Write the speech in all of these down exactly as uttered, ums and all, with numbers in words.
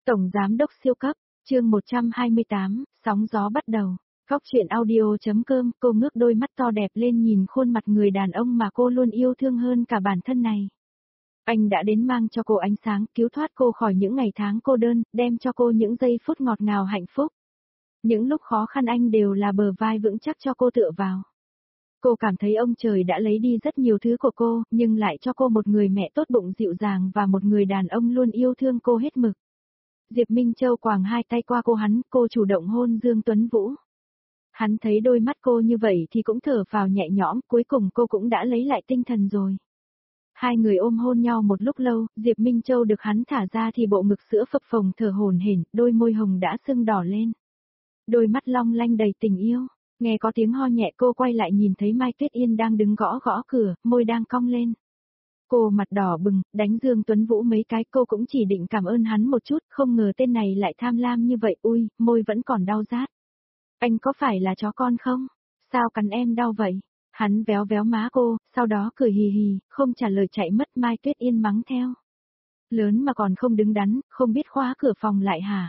Tổng Giám đốc siêu cấp, chương một trăm hai mươi tám, sóng gió bắt đầu. Góc truyện audio.com, cô ngước đôi mắt to đẹp lên nhìn khuôn mặt người đàn ông mà cô luôn yêu thương hơn cả bản thân này. Anh đã đến mang cho cô ánh sáng, cứu thoát cô khỏi những ngày tháng cô đơn, đem cho cô những giây phút ngọt ngào hạnh phúc. Những lúc khó khăn anh đều là bờ vai vững chắc cho cô tựa vào. Cô cảm thấy ông trời đã lấy đi rất nhiều thứ của cô, nhưng lại cho cô một người mẹ tốt bụng dịu dàng và một người đàn ông luôn yêu thương cô hết mực. Diệp Minh Châu quàng hai tay qua cô hắn, cô chủ động hôn Dương Tuấn Vũ. Hắn thấy đôi mắt cô như vậy thì cũng thở phào nhẹ nhõm, cuối cùng cô cũng đã lấy lại tinh thần rồi. Hai người ôm hôn nhau một lúc lâu, Diệp Minh Châu được hắn thả ra thì bộ ngực sữa phập phồng thở hổn hển, đôi môi hồng đã sưng đỏ lên. Đôi mắt long lanh đầy tình yêu, nghe có tiếng ho nhẹ cô quay lại nhìn thấy Mai Tuyết Yên đang đứng gõ gõ cửa, môi đang cong lên. Cô mặt đỏ bừng, đánh Dương Tuấn Vũ mấy cái, cô cũng chỉ định cảm ơn hắn một chút, không ngờ tên này lại tham lam như vậy, ui, môi vẫn còn đau rát. Anh có phải là chó con không? Sao cắn em đau vậy? Hắn véo véo má cô, sau đó cười hì hì, không trả lời chạy mất. Mai Tuyết Yên mắng theo. Lớn mà còn không đứng đắn, không biết khóa cửa phòng lại hả?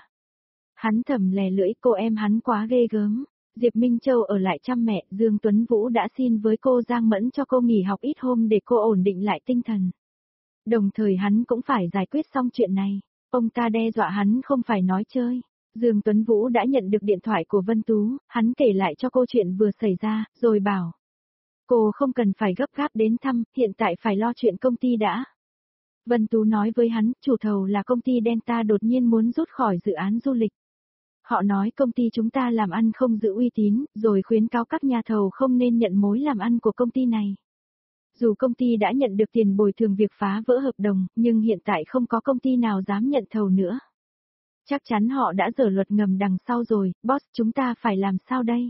Hắn thầm lè lưỡi, cô em hắn quá ghê gớm. Diệp Minh Châu ở lại chăm mẹ, Dương Tuấn Vũ đã xin với cô Giang Mẫn cho cô nghỉ học ít hôm để cô ổn định lại tinh thần. Đồng thời hắn cũng phải giải quyết xong chuyện này, ông ta đe dọa hắn không phải nói chơi. Dương Tuấn Vũ đã nhận được điện thoại của Vân Tú, hắn kể lại cho cô chuyện vừa xảy ra, rồi bảo. Cô không cần phải gấp gáp đến thăm, hiện tại phải lo chuyện công ty đã. Vân Tú nói với hắn, chủ thầu là công ty Delta đột nhiên muốn rút khỏi dự án du lịch. Họ nói công ty chúng ta làm ăn không giữ uy tín, rồi khuyến cáo các nhà thầu không nên nhận mối làm ăn của công ty này. Dù công ty đã nhận được tiền bồi thường việc phá vỡ hợp đồng, nhưng hiện tại không có công ty nào dám nhận thầu nữa. Chắc chắn họ đã dở luật ngầm đằng sau rồi, boss, chúng ta phải làm sao đây?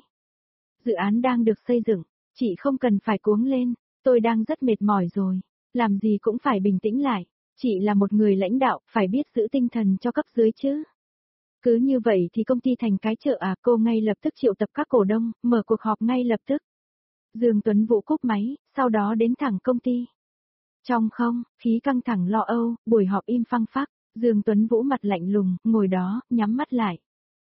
Dự án đang được xây dựng, chị không cần phải cuống lên, tôi đang rất mệt mỏi rồi, làm gì cũng phải bình tĩnh lại, chị là một người lãnh đạo, phải biết giữ tinh thần cho cấp dưới chứ. Cứ như vậy thì công ty thành cái chợ à, cô ngay lập tức triệu tập các cổ đông, mở cuộc họp ngay lập tức. Dương Tuấn Vũ cúp máy, sau đó đến thẳng công ty. Trong không, khí căng thẳng lo âu, buổi họp im phăng phắc, Dương Tuấn Vũ mặt lạnh lùng, ngồi đó, nhắm mắt lại.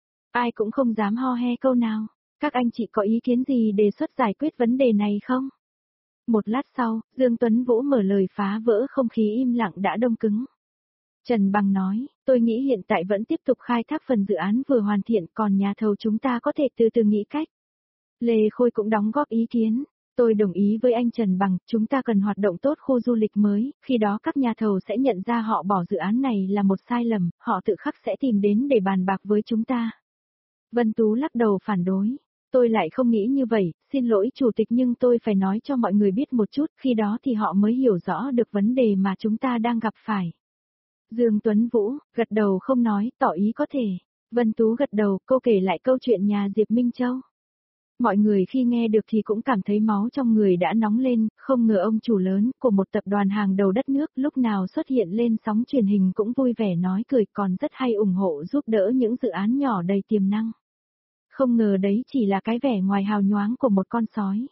Ai cũng không dám ho he câu nào, các anh chị có ý kiến gì đề xuất giải quyết vấn đề này không? Một lát sau, Dương Tuấn Vũ mở lời phá vỡ không khí im lặng đã đông cứng. Trần Bằng nói, tôi nghĩ hiện tại vẫn tiếp tục khai thác phần dự án vừa hoàn thiện, còn nhà thầu chúng ta có thể từ từ nghĩ cách. Lê Khôi cũng đóng góp ý kiến, tôi đồng ý với anh Trần Bằng, chúng ta cần hoạt động tốt khu du lịch mới, khi đó các nhà thầu sẽ nhận ra họ bỏ dự án này là một sai lầm, họ tự khắc sẽ tìm đến để bàn bạc với chúng ta. Vân Tú lắc đầu phản đối, tôi lại không nghĩ như vậy, xin lỗi chủ tịch nhưng tôi phải nói cho mọi người biết một chút, khi đó thì họ mới hiểu rõ được vấn đề mà chúng ta đang gặp phải. Dương Tuấn Vũ, gật đầu không nói, tỏ ý có thể. Vân Tú gật đầu, cô kể lại câu chuyện nhà Diệp Minh Châu. Mọi người khi nghe được thì cũng cảm thấy máu trong người đã nóng lên, không ngờ ông chủ lớn của một tập đoàn hàng đầu đất nước lúc nào xuất hiện lên sóng truyền hình cũng vui vẻ nói cười, còn rất hay ủng hộ giúp đỡ những dự án nhỏ đầy tiềm năng. Không ngờ đấy chỉ là cái vẻ ngoài hào nhoáng của một con sói.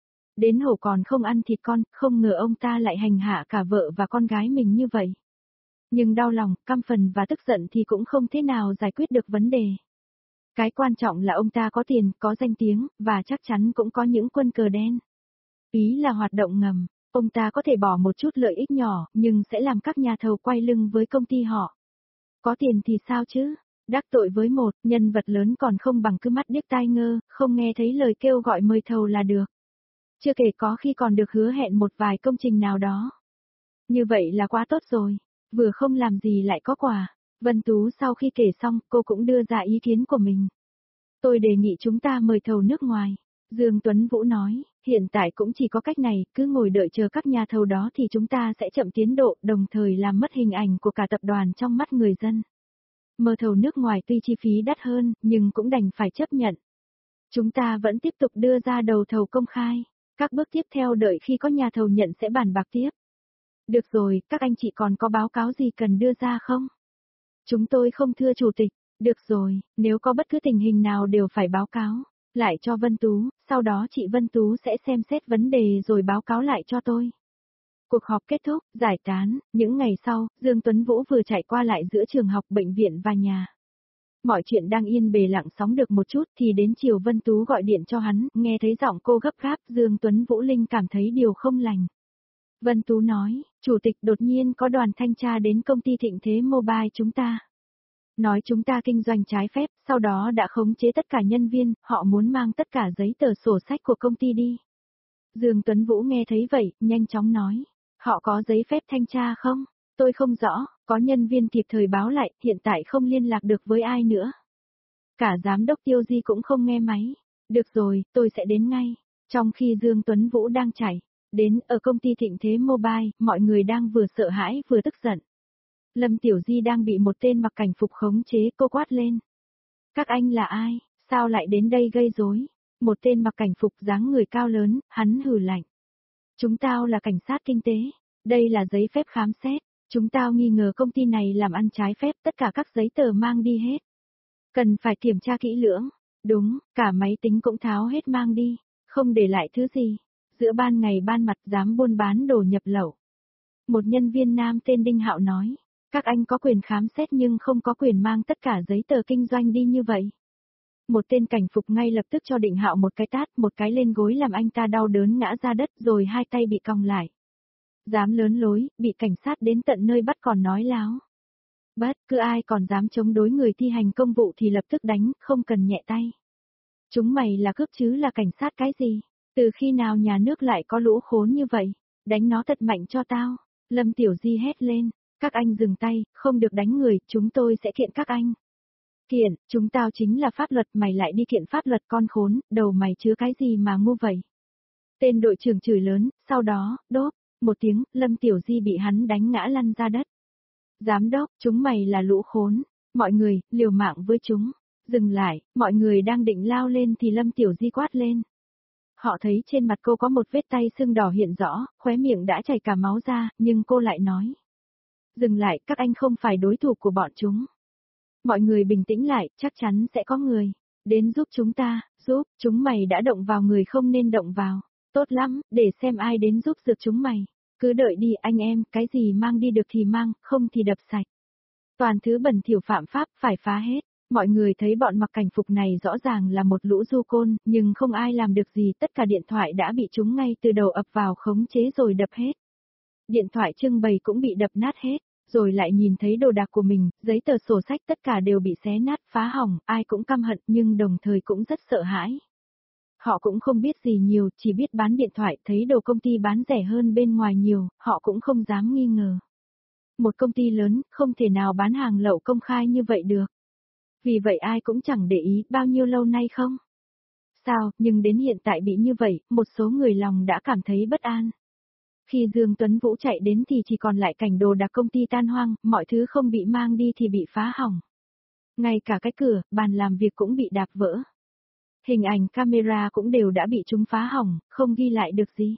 Đến hổ còn không ăn thịt con, không ngờ ông ta lại hành hạ cả vợ và con gái mình như vậy. Nhưng đau lòng, căm phần và tức giận thì cũng không thế nào giải quyết được vấn đề. Cái quan trọng là ông ta có tiền, có danh tiếng, và chắc chắn cũng có những quân cờ đen. Ý là hoạt động ngầm, ông ta có thể bỏ một chút lợi ích nhỏ, nhưng sẽ làm các nhà thầu quay lưng với công ty họ. Có tiền thì sao chứ? Đắc tội với một nhân vật lớn còn không bằng cứ mắt điếc tai ngơ, không nghe thấy lời kêu gọi mời thầu là được. Chưa kể có khi còn được hứa hẹn một vài công trình nào đó. Như vậy là quá tốt rồi, vừa không làm gì lại có quà. Vân Tú sau khi kể xong, cô cũng đưa ra ý kiến của mình. Tôi đề nghị chúng ta mời thầu nước ngoài. Dương Tuấn Vũ nói, hiện tại cũng chỉ có cách này, cứ ngồi đợi chờ các nhà thầu đó thì chúng ta sẽ chậm tiến độ, đồng thời làm mất hình ảnh của cả tập đoàn trong mắt người dân. Mời thầu nước ngoài tuy chi phí đắt hơn, nhưng cũng đành phải chấp nhận. Chúng ta vẫn tiếp tục đưa ra đầu thầu công khai. Các bước tiếp theo đợi khi có nhà thầu nhận sẽ bàn bạc tiếp. Được rồi, các anh chị còn có báo cáo gì cần đưa ra không? Chúng tôi không thưa chủ tịch. Được rồi, nếu có bất cứ tình hình nào đều phải báo cáo. Lại cho Vân Tú, sau đó chị Vân Tú sẽ xem xét vấn đề rồi báo cáo lại cho tôi. Cuộc họp kết thúc, giải tán, những ngày sau, Dương Tuấn Vũ vừa chạy qua lại giữa trường học, bệnh viện và nhà. Mọi chuyện đang yên bề lặng sóng được một chút thì đến chiều Vân Tú gọi điện cho hắn, nghe thấy giọng cô gấp gáp, Dương Tuấn Vũ Linh cảm thấy điều không lành. Vân Tú nói, chủ tịch đột nhiên có đoàn thanh tra đến công ty Thịnh Thế Mobile chúng ta. Nói chúng ta kinh doanh trái phép, sau đó đã khống chế tất cả nhân viên, họ muốn mang tất cả giấy tờ sổ sách của công ty đi. Dương Tuấn Vũ nghe thấy vậy, nhanh chóng nói, họ có giấy phép thanh tra không? Tôi không rõ, có nhân viên kịp thời báo lại, hiện tại không liên lạc được với ai nữa. Cả giám đốc Tiêu Di cũng không nghe máy. Được rồi, tôi sẽ đến ngay. Trong khi Dương Tuấn Vũ đang chạy, đến ở công ty Thịnh Thế Mobile, mọi người đang vừa sợ hãi vừa tức giận. Lâm Tiểu Di đang bị một tên mặc cảnh phục khống chế, cô quát lên. Các anh là ai, sao lại đến đây gây rối? Một tên mặc cảnh phục dáng người cao lớn, hắn hừ lạnh. Chúng tao là cảnh sát kinh tế, đây là giấy phép khám xét, chúng tao nghi ngờ công ty này làm ăn trái phép, tất cả các giấy tờ mang đi hết. Cần phải kiểm tra kỹ lưỡng, đúng, cả máy tính cũng tháo hết mang đi, không để lại thứ gì. Giữa ban ngày ban mặt dám buôn bán đồ nhập lậu. Một nhân viên nam tên Đinh Hạo nói, các anh có quyền khám xét nhưng không có quyền mang tất cả giấy tờ kinh doanh đi như vậy. Một tên cảnh phục ngay lập tức cho Đinh Hạo một cái tát, một cái lên gối làm anh ta đau đớn ngã ra đất rồi hai tay bị còng lại. Dám lớn lối, bị cảnh sát đến tận nơi bắt còn nói láo. Bất cứ ai còn dám chống đối người thi hành công vụ thì lập tức đánh, không cần nhẹ tay. Chúng mày là cướp chứ là cảnh sát cái gì? Từ khi nào nhà nước lại có lũ khốn như vậy? Đánh nó thật mạnh cho tao. Lâm Tiểu Di hét lên. Các anh dừng tay, không được đánh người, chúng tôi sẽ kiện các anh. Kiện, chúng tao chính là pháp luật, mày lại đi kiện pháp luật, con khốn, đầu mày chứa cái gì mà ngu vậy? Tên đội trưởng chửi lớn, sau đó, đốp, một tiếng, Lâm Tiểu Di bị hắn đánh ngã lăn ra đất. Giám đốc, chúng mày là lũ khốn, mọi người, liều mạng với chúng. Dừng lại, mọi người đang định lao lên thì Lâm Tiểu Di quát lên. Họ thấy trên mặt cô có một vết tay sưng đỏ hiện rõ, khóe miệng đã chảy cả máu ra, nhưng cô lại nói. Dừng lại, các anh không phải đối thủ của bọn chúng. Mọi người bình tĩnh lại, chắc chắn sẽ có người đến giúp chúng ta, giúp, chúng mày đã động vào người không nên động vào. Tốt lắm, để xem ai đến giúp giật chúng mày. Cứ đợi đi anh em, cái gì mang đi được thì mang, không thì đập sạch. Toàn thứ bẩn thỉu phạm pháp phải phá hết. Mọi người thấy bọn mặc cảnh phục này rõ ràng là một lũ du côn, nhưng không ai làm được gì, tất cả điện thoại đã bị chúng ngay từ đầu ập vào khống chế rồi đập hết. Điện thoại trưng bày cũng bị đập nát hết, rồi lại nhìn thấy đồ đạc của mình, giấy tờ sổ sách tất cả đều bị xé nát, phá hỏng, ai cũng căm hận nhưng đồng thời cũng rất sợ hãi. Họ cũng không biết gì nhiều, chỉ biết bán điện thoại, thấy đồ công ty bán rẻ hơn bên ngoài nhiều, họ cũng không dám nghi ngờ. Một công ty lớn, không thể nào bán hàng lậu công khai như vậy được. Vì vậy ai cũng chẳng để ý bao nhiêu lâu nay không? Sao, nhưng đến hiện tại bị như vậy, một số người lòng đã cảm thấy bất an. Khi Dương Tuấn Vũ chạy đến thì chỉ còn lại cảnh đồ đạc công ty tan hoang, mọi thứ không bị mang đi thì bị phá hỏng. Ngay cả cái cửa, bàn làm việc cũng bị đạp vỡ. Hình ảnh camera cũng đều đã bị chúng phá hỏng, không ghi lại được gì.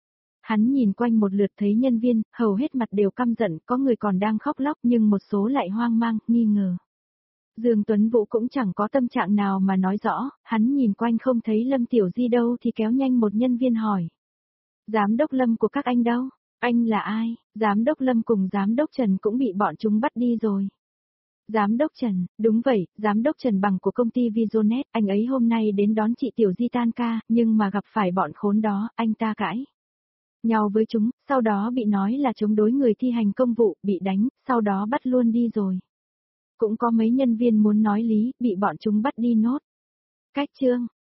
Hắn nhìn quanh một lượt thấy nhân viên, hầu hết mặt đều căm giận, có người còn đang khóc lóc nhưng một số lại hoang mang, nghi ngờ. Dương Tuấn Vũ cũng chẳng có tâm trạng nào mà nói rõ, hắn nhìn quanh không thấy Lâm Tiểu Di đâu thì kéo nhanh một nhân viên hỏi. Giám đốc Lâm của các anh đâu? Anh là ai? Giám đốc Lâm cùng giám đốc Trần cũng bị bọn chúng bắt đi rồi. Giám đốc Trần, đúng vậy, giám đốc Trần Bằng của công ty Visionet, anh ấy hôm nay đến đón chị Tiểu Di tan ca, nhưng mà gặp phải bọn khốn đó, anh ta cãi nhau với chúng, sau đó bị nói là chống đối người thi hành công vụ, bị đánh, sau đó bắt luôn đi rồi. Cũng có mấy nhân viên muốn nói lý, bị bọn chúng bắt đi nốt. Cách chương